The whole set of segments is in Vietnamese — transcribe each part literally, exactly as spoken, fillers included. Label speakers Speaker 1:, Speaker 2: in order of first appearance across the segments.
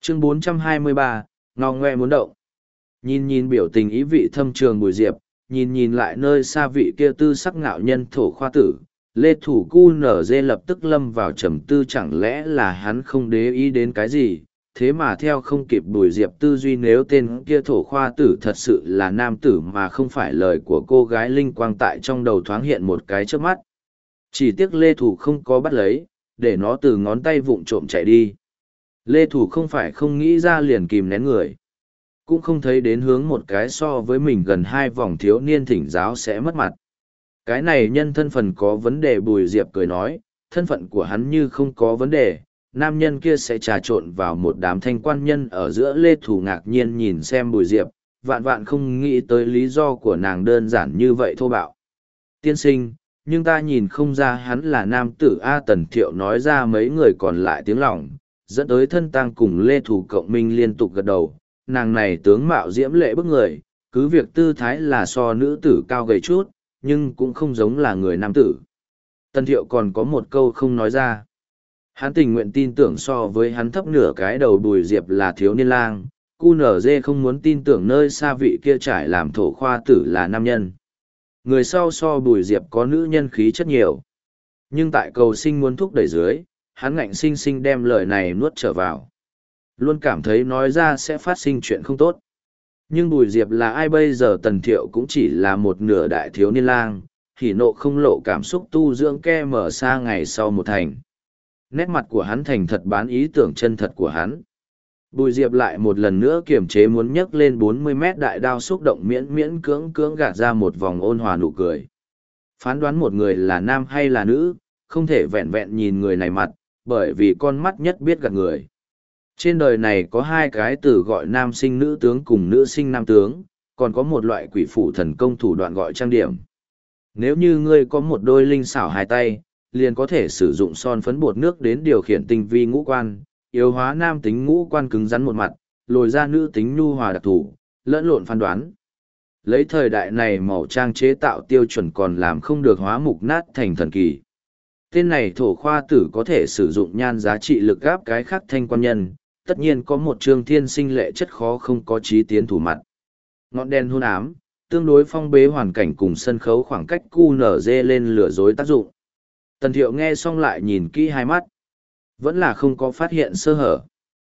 Speaker 1: Chương bốn trăm hai mươi ba, ngao ngoe muốn động. Nhìn nhìn biểu tình ý vị thâm trường Bùi Diệp, nhìn nhìn lại nơi xa vị kia tư sắc ngạo nhân thổ khoa tử, Lê Thủ Cu nở dê lập tức lâm vào trầm tư, chẳng lẽ là hắn không để ý đến cái gì, thế mà theo không kịp Bùi Diệp tư duy, nếu tên kia thổ khoa tử thật sự là nam tử mà không phải lời của cô gái, linh quang tại trong đầu thoáng hiện một cái trước mắt. Chỉ tiếc Lê Thủ không có bắt lấy, để nó từ ngón tay vụng trộm chạy đi. Lê Thủ không phải không nghĩ ra liền kìm nén người, cũng không thấy đến hướng một cái so với mình gần hai vòng thiếu niên thỉnh giáo sẽ mất mặt. Cái này nhân thân phận có vấn đề. Bùi Diệp cười nói, thân phận của hắn như không có vấn đề, nam nhân kia sẽ trà trộn vào một đám thanh quan nhân ở giữa. Lê Thủ ngạc nhiên nhìn xem Bùi Diệp, vạn vạn không nghĩ tới lý do của nàng đơn giản như vậy thô bạo. Tiên sinh, nhưng ta nhìn không ra hắn là nam tử A. Tần Thiệu nói ra, mấy người còn lại tiếng lòng, dẫn tới thân tang cùng Lê Thủ cộng minh liên tục gật đầu. Nàng này tướng mạo diễm lệ bức người, cứ việc tư thái là so nữ tử cao gầy chút, nhưng cũng không giống là người nam tử. Tần Thiệu còn có một câu không nói ra. Hắn tình nguyện tin tưởng so với hắn thấp nửa cái đầu Bùi Diệp là thiếu niên lang, cu nở dê không muốn tin tưởng nơi xa vị kia trải làm thổ khoa tử là nam nhân. Người sau so Bùi Diệp có nữ nhân khí chất nhiều. Nhưng tại cầu sinh muốn thúc đẩy dưới, hắn ngạnh sinh sinh đem lời này nuốt trở vào. Luôn cảm thấy nói ra sẽ phát sinh chuyện không tốt. Nhưng Bùi Diệp là ai bây giờ? Tần Thiệu cũng chỉ là một nửa đại thiếu niên lang, hỉ nộ không lộ cảm xúc, tu dưỡng ke mở xa ngày sau một thành. Nét mặt của hắn thành thật bán ý tưởng chân thật của hắn. Bùi Diệp lại một lần nữa kiềm chế muốn nhấc lên bốn mươi mét đại đao, xúc động miễn miễn cưỡng cưỡng gạt ra một vòng ôn hòa nụ cười. Phán đoán một người là nam hay là nữ, không thể vẹn vẹn nhìn người này mặt, bởi vì con mắt nhất biết gạt người. Trên đời này có hai cái từ gọi nam sinh nữ tướng cùng nữ sinh nam tướng, còn có một loại quỷ phủ thần công thủ đoạn gọi trang điểm. Nếu như ngươi có một đôi linh xảo hai tay, liền có thể sử dụng son phấn bột nước đến điều khiển tinh vi ngũ quan, yếu hóa nam tính ngũ quan cứng rắn một mặt, lồi ra nữ tính nhu hòa đặc thủ, lẫn lộn phán đoán. Lấy thời đại này màu trang chế tạo tiêu chuẩn còn làm không được hóa mục nát thành thần kỳ. Tên này thổ khoa tử có thể sử dụng nhan giá trị lực gáp cái khác thanh quan nhân, tất nhiên có một trương thiên sinh lệ chất khó không có trí tiến thủ mặt. Ngọn đèn hôn ám, tương đối phong bế hoàn cảnh cùng sân khấu khoảng cách cu nở dê lên lừa dối tác dụng. Tần Thiệu nghe xong lại nhìn kỹ hai mắt. Vẫn là không có phát hiện sơ hở.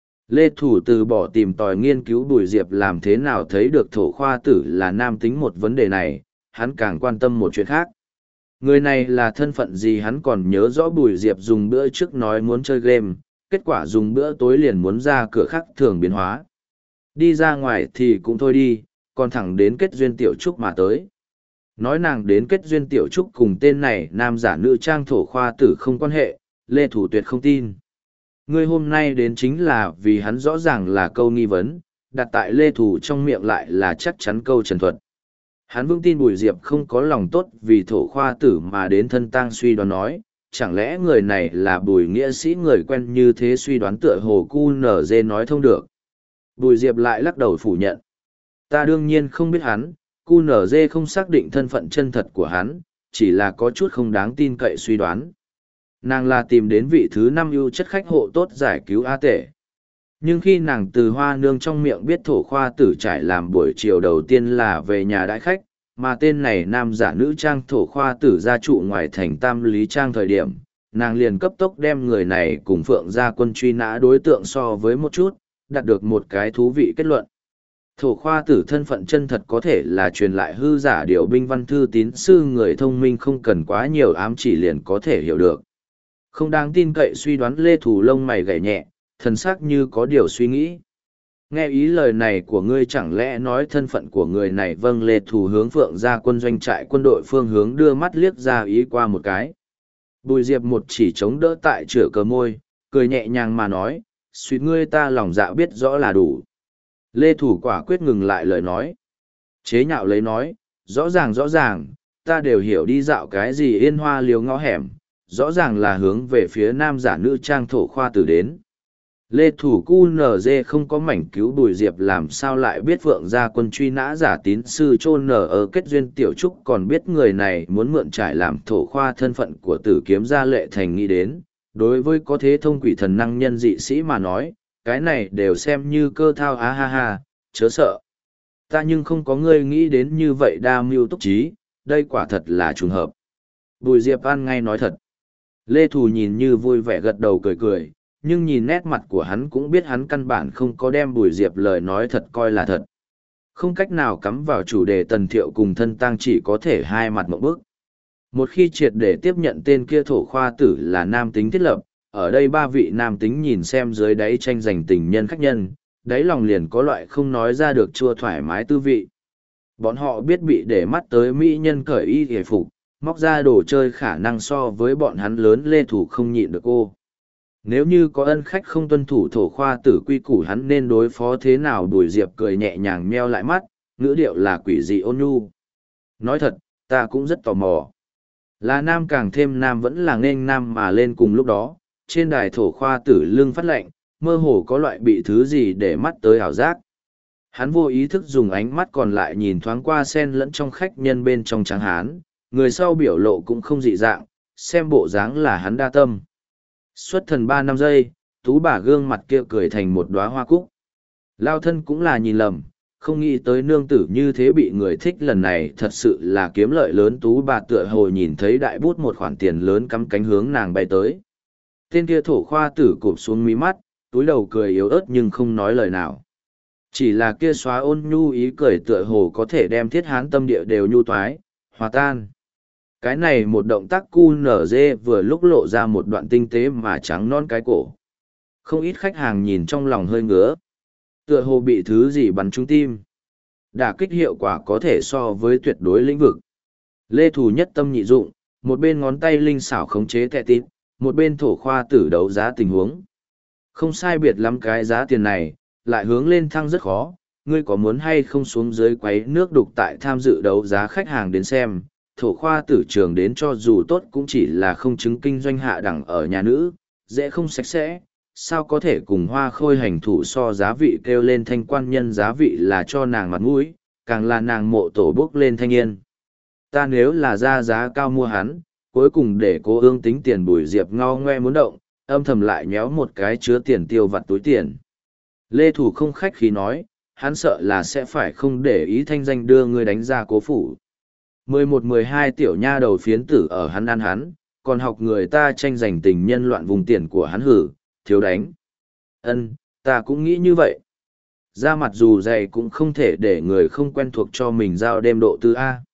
Speaker 1: Lê Thủ từ bỏ tìm tòi nghiên cứu Bùi Diệp làm thế nào thấy được thổ khoa tử là nam tính một vấn đề này, hắn càng quan tâm một chuyện khác. Người này là thân phận gì? Hắn còn nhớ rõ Bùi Diệp dùng bữa trước nói muốn chơi game, kết quả dùng bữa tối liền muốn ra cửa khác thường biến hóa. Đi ra ngoài thì cũng thôi đi, còn thẳng đến kết duyên tiểu trúc mà tới. Nói nàng đến kết duyên tiểu trúc cùng tên này nam giả nữ trang thổ khoa tử không quan hệ, Lê Thủ tuyệt không tin. Người hôm nay đến chính là vì hắn rõ ràng là câu nghi vấn, đặt tại Lê Thủ trong miệng lại là chắc chắn câu trần thuật. Hắn vững tin Bùi Diệp không có lòng tốt vì thổ khoa tử mà đến thân tang suy đoán nói, chẳng lẽ người này là Bùi nghĩa sĩ người quen, như thế suy đoán tựa hồ cu nở dê nói thông được. Bùi Diệp lại lắc đầu phủ nhận. Ta đương nhiên không biết hắn, cu nở dê không xác định thân phận chân thật của hắn, chỉ là có chút không đáng tin cậy suy đoán. Nàng là tìm đến vị thứ năm ưu chất khách hộ tốt giải cứu A Tể. Nhưng khi nàng từ Hoa Nương trong miệng biết thổ khoa tử trải làm buổi chiều đầu tiên là về nhà đãi khách, mà tên này nam giả nữ trang thổ khoa tử gia trụ ngoài thành Tam Lý Trang thời điểm, nàng liền cấp tốc đem người này cùng Phượng gia quân truy nã đối tượng so với một chút, đạt được một cái thú vị kết luận. Thổ khoa tử thân phận chân thật có thể là truyền lại hư giả điều binh văn thư tín sư, người thông minh không cần quá nhiều ám chỉ liền có thể hiểu được. Không đáng tin cậy suy đoán. Lê Thủ lông mày gảy nhẹ, thần sắc như có điều suy nghĩ. Nghe ý lời này của ngươi, chẳng lẽ nói thân phận của người này? Vâng. Lê Thủ hướng Phượng gia quân doanh trại quân đội phương hướng đưa mắt liếc ra ý qua một cái. Bùi Diệp một chỉ chống đỡ tại chửa cờ môi, cười nhẹ nhàng mà nói, suýt ngươi ta lòng dạ biết rõ là đủ. Lê Thủ quả quyết ngừng lại lời nói. Chế nhạo lấy nói, rõ ràng rõ ràng, ta đều hiểu đi dạo cái gì yên hoa liều ngõ hẻm, rõ ràng là hướng về phía nam giả nữ trang thổ khoa tử đến. Lê Thủ cu nở dê không có mảnh cứu Bùi Diệp làm sao lại biết Phượng gia quân truy nã giả tín sư chôn nở ở kết duyên tiểu trúc, còn biết người này muốn mượn trải làm thổ khoa thân phận của tử kiếm gia Lệ Thành nghĩ đến. Đối với có thế thông quỷ thần năng nhân dị sĩ mà nói, cái này đều xem như cơ thao á ha ha, chớ sợ. Ta nhưng không có ngươi nghĩ đến như vậy đa mưu túc trí, đây quả thật là trùng hợp. Bùi Diệp An ngay nói thật. Lê Thù nhìn như vui vẻ gật đầu cười cười, nhưng nhìn nét mặt của hắn cũng biết hắn căn bản không có đem Bùi Diệp lời nói thật coi là thật. Không cách nào cắm vào chủ đề Tần Thiệu cùng thân tang chỉ có thể hai mặt một bước. Một khi triệt để tiếp nhận tên kia thổ khoa tử là nam tính thiết lập, ở đây ba vị nam tính nhìn xem dưới đáy tranh giành tình nhân khách nhân, đáy lòng liền có loại không nói ra được chua thoải mái tư vị. Bọn họ biết bị để mắt tới mỹ nhân cởi y hề phục, móc ra đồ chơi khả năng so với bọn hắn lớn Lê Thủ không nhịn được cô. Nếu như có ân khách không tuân thủ thổ khoa tử quy củ hắn nên đối phó thế nào? Bùi Diệp cười nhẹ nhàng meo lại mắt, ngữ điệu là quỷ dị ôn nhu. Nói thật, ta cũng rất tò mò. Là nam càng thêm nam vẫn là nghênh nam mà lên cùng lúc đó, trên đài thổ khoa tử lưng phát lạnh, mơ hồ có loại bị thứ gì để mắt tới ảo giác. Hắn vô ý thức dùng ánh mắt còn lại nhìn thoáng qua sen lẫn trong khách nhân bên trong trắng hán, người sau biểu lộ cũng không dị dạng, xem bộ dáng là hắn đa tâm. Xuất thần ba năm giây, tú bà gương mặt kia cười thành một đóa hoa cúc. Lao thân cũng là nhìn lầm, không nghĩ tới nương tử như thế bị người thích lần này thật sự là kiếm lợi lớn. Tú bà tựa hồ nhìn thấy đại bút một khoản tiền lớn cắm cánh hướng nàng bay tới. Tên kia thổ khoa tử cụp xuống mí mắt, túi đầu cười yếu ớt nhưng không nói lời nào. Chỉ là kia xóa ôn nhu ý cười tựa hồ có thể đem thiết hán tâm địa đều nhu toái, hòa tan. Cái này một động tác cu nở dê vừa lúc lộ ra một đoạn tinh tế mà trắng non cái cổ. Không ít khách hàng nhìn trong lòng hơi ngứa. Tựa hồ bị thứ gì bắn trúng tim. Đả kích hiệu quả có thể so với tuyệt đối lĩnh vực. Lê Thù nhất tâm nhị dụng, một bên ngón tay linh xảo khống chế tẹ tít, một bên thổ khoa tử đấu giá tình huống. Không sai biệt lắm cái giá tiền này, lại hướng lên thăng rất khó. Ngươi có muốn hay không xuống dưới quấy nước đục tại tham dự đấu giá khách hàng đến xem, thổ khoa tử trường đến cho dù tốt cũng chỉ là không chứng kinh doanh hạ đẳng ở nhà nữ, dễ không sạch sẽ, sao có thể cùng hoa khôi hành thủ so giá vị. Kêu lên thanh quan nhân giá vị là cho nàng mặt mũi, càng là nàng mộ tổ bước lên thanh yên. Ta nếu là ra giá cao mua hắn, cuối cùng để cô ương tính tiền. Bùi Diệp ngao ngoe muốn động, âm thầm lại nhéo một cái chứa tiền tiêu vặt túi tiền. Lê Thủ không khách khí nói, hắn sợ là sẽ phải không để ý thanh danh đưa người đánh ra cố phủ. mười một mười hai tiểu nha đầu phiến tử ở hắn ăn hắn, còn học người ta tranh giành tình nhân loạn vùng tiền của hắn hử, thiếu đánh. Ân, ta cũng nghĩ như vậy. Da mặt dù dày cũng không thể để người không quen thuộc cho mình giao đêm độ tư A.